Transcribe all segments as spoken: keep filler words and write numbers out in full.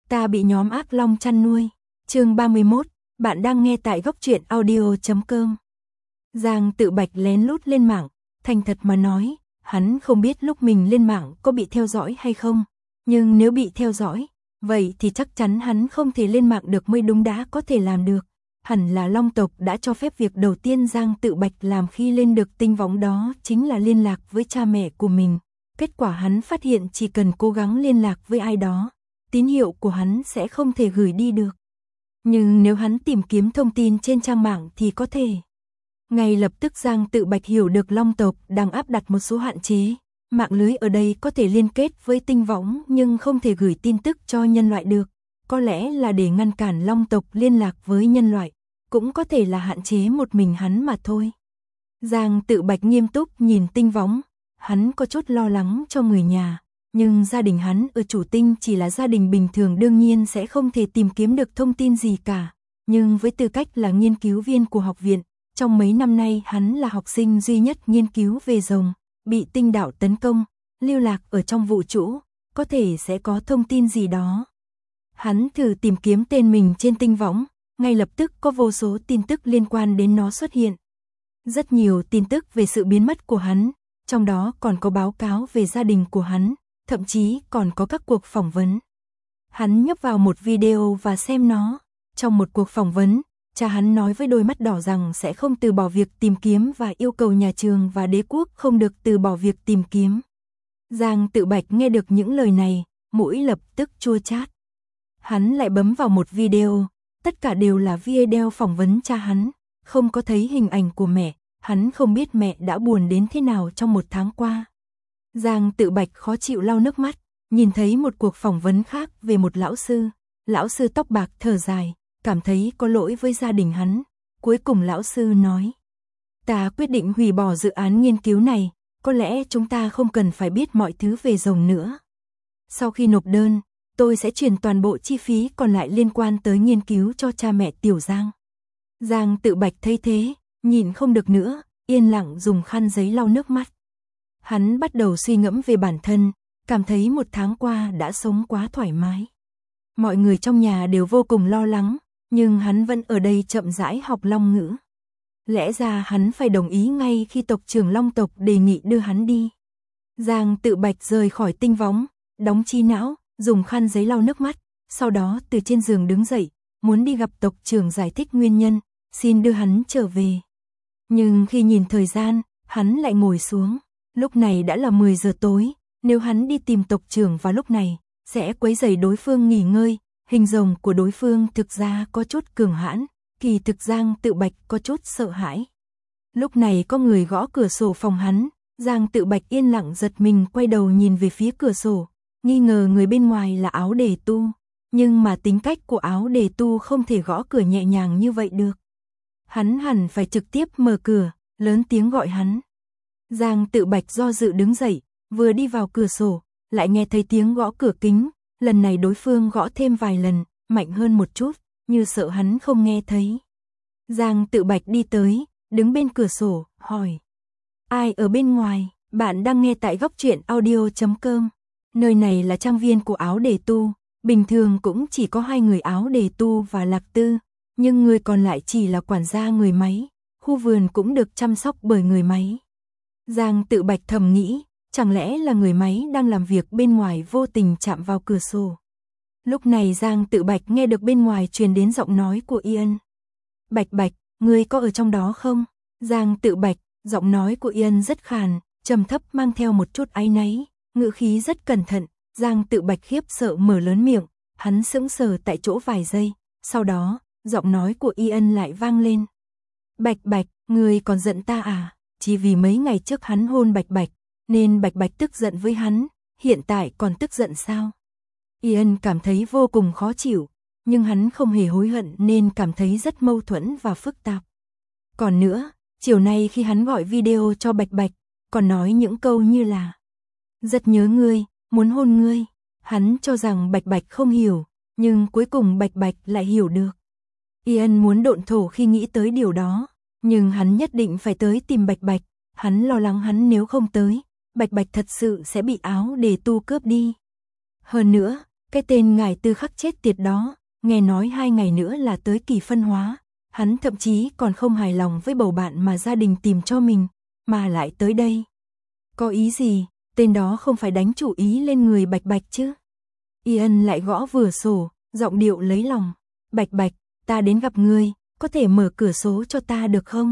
Ta bị nhóm ác long chăn nuôi. Chương ba mươi mốt, bạn đang nghe tại góc truyện audio chấm com. Giang Tự Bạch lén lút lên mạng, thành thật mà nói, hắn không biết lúc mình lên mạng có bị theo dõi hay không, nhưng nếu bị theo dõi, vậy thì chắc chắn hắn không thể lên mạng được mới đúng, đã có thể làm được. Hẳn là Long tộc đã cho phép việc đầu tiên Giang Tự Bạch làm khi lên được tinh võng đó chính là liên lạc với cha mẹ của mình. Kết quả hắn phát hiện chỉ cần cố gắng liên lạc với ai đó, tín hiệu của hắn sẽ không thể gửi đi được. Nhưng nếu hắn tìm kiếm thông tin trên trang mạng thì có thể. Ngay lập tức Giang Tự Bạch hiểu được Long tộc đang áp đặt một số hạn chế. Mạng lưới ở đây có thể liên kết với tinh võng nhưng không thể gửi tin tức cho nhân loại được. Có lẽ là để ngăn cản Long tộc liên lạc với nhân loại, cũng có thể là hạn chế một mình hắn mà thôi. Giang Tự Bạch nghiêm túc nhìn tinh võng, hắn có chút lo lắng cho người nhà. Nhưng gia đình hắn ở Chủ Tinh chỉ là gia đình bình thường, đương nhiên sẽ không thể tìm kiếm được thông tin gì cả. Nhưng với tư cách là nghiên cứu viên của học viện, trong mấy năm nay hắn là học sinh duy nhất nghiên cứu về rồng, bị tinh đạo tấn công, lưu lạc ở trong vũ trụ, có thể sẽ có thông tin gì đó. Hắn thử tìm kiếm tên mình trên tinh võng, ngay lập tức có vô số tin tức liên quan đến nó xuất hiện. Rất nhiều tin tức về sự biến mất của hắn, trong đó còn có báo cáo về gia đình của hắn, thậm chí còn có các cuộc phỏng vấn. Hắn nhấp vào một video và xem nó. Trong một cuộc phỏng vấn, cha hắn nói với đôi mắt đỏ rằng sẽ không từ bỏ việc tìm kiếm và yêu cầu nhà trường và đế quốc không được từ bỏ việc tìm kiếm. Giang Tự Bạch nghe được những lời này, mũi lập tức chua chát. Hắn lại bấm vào một video, tất cả đều là video phỏng vấn cha hắn, không có thấy hình ảnh của mẹ, hắn không biết mẹ đã buồn đến thế nào trong một tháng qua. Giang Tự Bạch khó chịu lau nước mắt, nhìn thấy một cuộc phỏng vấn khác về một lão sư. Lão sư tóc bạc thở dài, cảm thấy có lỗi với gia đình hắn. Cuối cùng lão sư nói, ta quyết định hủy bỏ dự án nghiên cứu này, có lẽ chúng ta không cần phải biết mọi thứ về rồng nữa. Sau khi nộp đơn, tôi sẽ chuyển toàn bộ chi phí còn lại liên quan tới nghiên cứu cho cha mẹ Tiểu Giang. Giang Tự Bạch thấy thế, nhìn không được nữa, yên lặng dùng khăn giấy lau nước mắt. Hắn bắt đầu suy ngẫm về bản thân, cảm thấy một tháng qua đã sống quá thoải mái. Mọi người trong nhà đều vô cùng lo lắng, nhưng hắn vẫn ở đây chậm rãi học Long ngữ. Lẽ ra hắn phải đồng ý ngay khi tộc trưởng Long tộc đề nghị đưa hắn đi. Giang Tự Bạch rời khỏi tinh võng, đóng chi não, dùng khăn giấy lau nước mắt, sau đó từ trên giường đứng dậy, muốn đi gặp tộc trưởng giải thích nguyên nhân, xin đưa hắn trở về. Nhưng khi nhìn thời gian, hắn lại ngồi xuống. Lúc này đã là mười giờ tối, nếu hắn đi tìm tộc trưởng vào lúc này, sẽ quấy rầy đối phương nghỉ ngơi. Hình rồng của đối phương thực ra có chút cường hãn, kỳ thực Giang Tự Bạch có chút sợ hãi. Lúc này có người gõ cửa sổ phòng hắn, Giang Tự Bạch yên lặng giật mình quay đầu nhìn về phía cửa sổ, nghi ngờ người bên ngoài là Áo Đề Tu. Nhưng mà tính cách của Áo Đề Tu không thể gõ cửa nhẹ nhàng như vậy được. Hắn hẳn phải trực tiếp mở cửa, lớn tiếng gọi hắn. Giang Tự Bạch do dự đứng dậy, vừa đi vào cửa sổ, lại nghe thấy tiếng gõ cửa kính, lần này đối phương gõ thêm vài lần, mạnh hơn một chút, như sợ hắn không nghe thấy. Giang Tự Bạch đi tới, đứng bên cửa sổ, hỏi. Ai ở bên ngoài? Bạn đang nghe tại góc truyện audio chấm com. Nơi này là trang viên của Áo Đề Tu, bình thường cũng chỉ có hai người Áo Đề Tu và Lạc Tư, nhưng người còn lại chỉ là quản gia người máy, khu vườn cũng được chăm sóc bởi người máy. Giang Tự Bạch thầm nghĩ, chẳng lẽ là người máy đang làm việc bên ngoài vô tình chạm vào cửa sổ. Lúc này Giang Tự Bạch nghe được bên ngoài truyền đến giọng nói của Ian. Bạch Bạch, ngươi có ở trong đó không? Giang Tự Bạch, giọng nói của Ian rất khàn, trầm thấp mang theo một chút áy náy, ngữ khí rất cẩn thận. Giang Tự Bạch khiếp sợ mở lớn miệng, hắn sững sờ tại chỗ vài giây, sau đó, giọng nói của Ian lại vang lên. Bạch Bạch, ngươi còn giận ta à? Chỉ vì mấy ngày trước hắn hôn Bạch Bạch, nên Bạch Bạch tức giận với hắn, hiện tại còn tức giận sao? Ian cảm thấy vô cùng khó chịu, nhưng hắn không hề hối hận nên cảm thấy rất mâu thuẫn và phức tạp. Còn nữa, chiều nay khi hắn gọi video cho Bạch Bạch, còn nói những câu như là rất nhớ ngươi, muốn hôn ngươi. Hắn cho rằng Bạch Bạch không hiểu, nhưng cuối cùng Bạch Bạch lại hiểu được. Ian muốn độn thổ khi nghĩ tới điều đó, nhưng hắn nhất định phải tới tìm Bạch Bạch, hắn lo lắng hắn nếu không tới, Bạch Bạch thật sự sẽ bị Áo Đề Tu cướp đi. Hơn nữa, cái tên ngải tư khắc chết tiệt đó, nghe nói hai ngày nữa là tới kỳ phân hóa, hắn thậm chí còn không hài lòng với bầu bạn mà gia đình tìm cho mình, mà lại tới đây. Có ý gì, tên đó không phải đánh chủ ý lên người Bạch Bạch chứ? Ian lại gõ vừa sổ, giọng điệu lấy lòng. Bạch Bạch, ta đến gặp ngươi, có thể mở cửa sổ cho ta được không?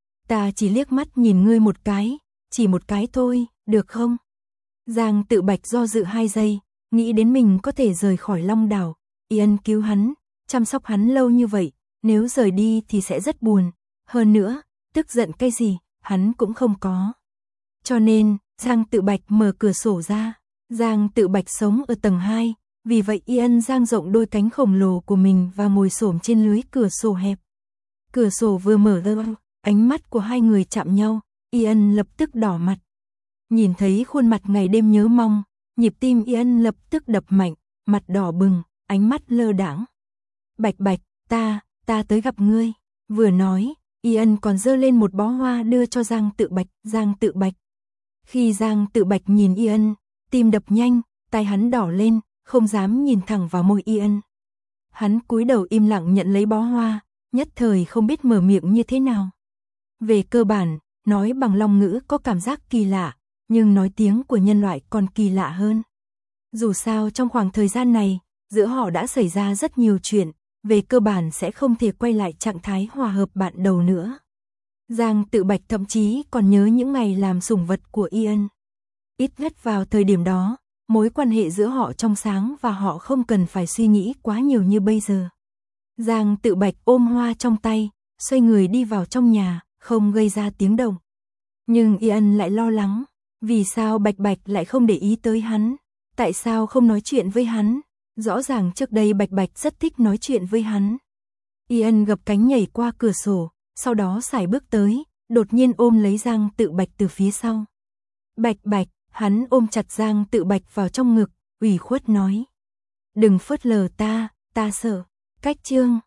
Ta chỉ liếc mắt nhìn ngươi một cái, chỉ một cái thôi, được không? Giang Tự Bạch do dự hai giây, nghĩ đến mình có thể rời khỏi Long Đảo. Ian cứu hắn, chăm sóc hắn lâu như vậy, nếu rời đi thì sẽ rất buồn. Hơn nữa, tức giận cái gì, hắn cũng không có. Cho nên, Giang Tự Bạch mở cửa sổ ra. Giang Tự Bạch sống ở tầng hai, vì vậy Ian dang rộng đôi cánh khổng lồ của mình và ngồi xổm trên lưới cửa sổ hẹp. Cửa sổ vừa mở ra, ánh mắt của hai người chạm nhau, Ian lập tức đỏ mặt. Nhìn thấy khuôn mặt ngày đêm nhớ mong, nhịp tim Ian lập tức đập mạnh, mặt đỏ bừng, ánh mắt lơ đãng. Bạch Bạch, ta, ta tới gặp ngươi. Vừa nói, Ian còn giơ lên một bó hoa đưa cho Giang Tự Bạch. Giang Tự Bạch. Khi Giang Tự Bạch nhìn Ian, tim đập nhanh, tay hắn đỏ lên, không dám nhìn thẳng vào môi Ian. Hắn cúi đầu im lặng nhận lấy bó hoa, nhất thời không biết mở miệng như thế nào. Về cơ bản, nói bằng long ngữ có cảm giác kỳ lạ, nhưng nói tiếng của nhân loại còn kỳ lạ hơn. Dù sao trong khoảng thời gian này, giữa họ đã xảy ra rất nhiều chuyện, về cơ bản sẽ không thể quay lại trạng thái hòa hợp bạn đầu nữa. Giang Tự Bạch thậm chí còn nhớ những ngày làm sủng vật của Ian. Ít nhất vào thời điểm đó, mối quan hệ giữa họ trong sáng và họ không cần phải suy nghĩ quá nhiều như bây giờ. Giang Tự Bạch ôm hoa trong tay, xoay người đi vào trong nhà, không gây ra tiếng động. Nhưng Ian lại lo lắng, vì sao Bạch Bạch lại không để ý tới hắn, tại sao không nói chuyện với hắn, rõ ràng trước đây Bạch Bạch rất thích nói chuyện với hắn. Ian gập cánh nhảy qua cửa sổ, sau đó sải bước tới, đột nhiên ôm lấy Giang Tự Bạch từ phía sau. Bạch Bạch, hắn ôm chặt Giang Tự Bạch vào trong ngực, ủy khuất nói. Đừng phớt lờ ta, ta sợ. Cách chương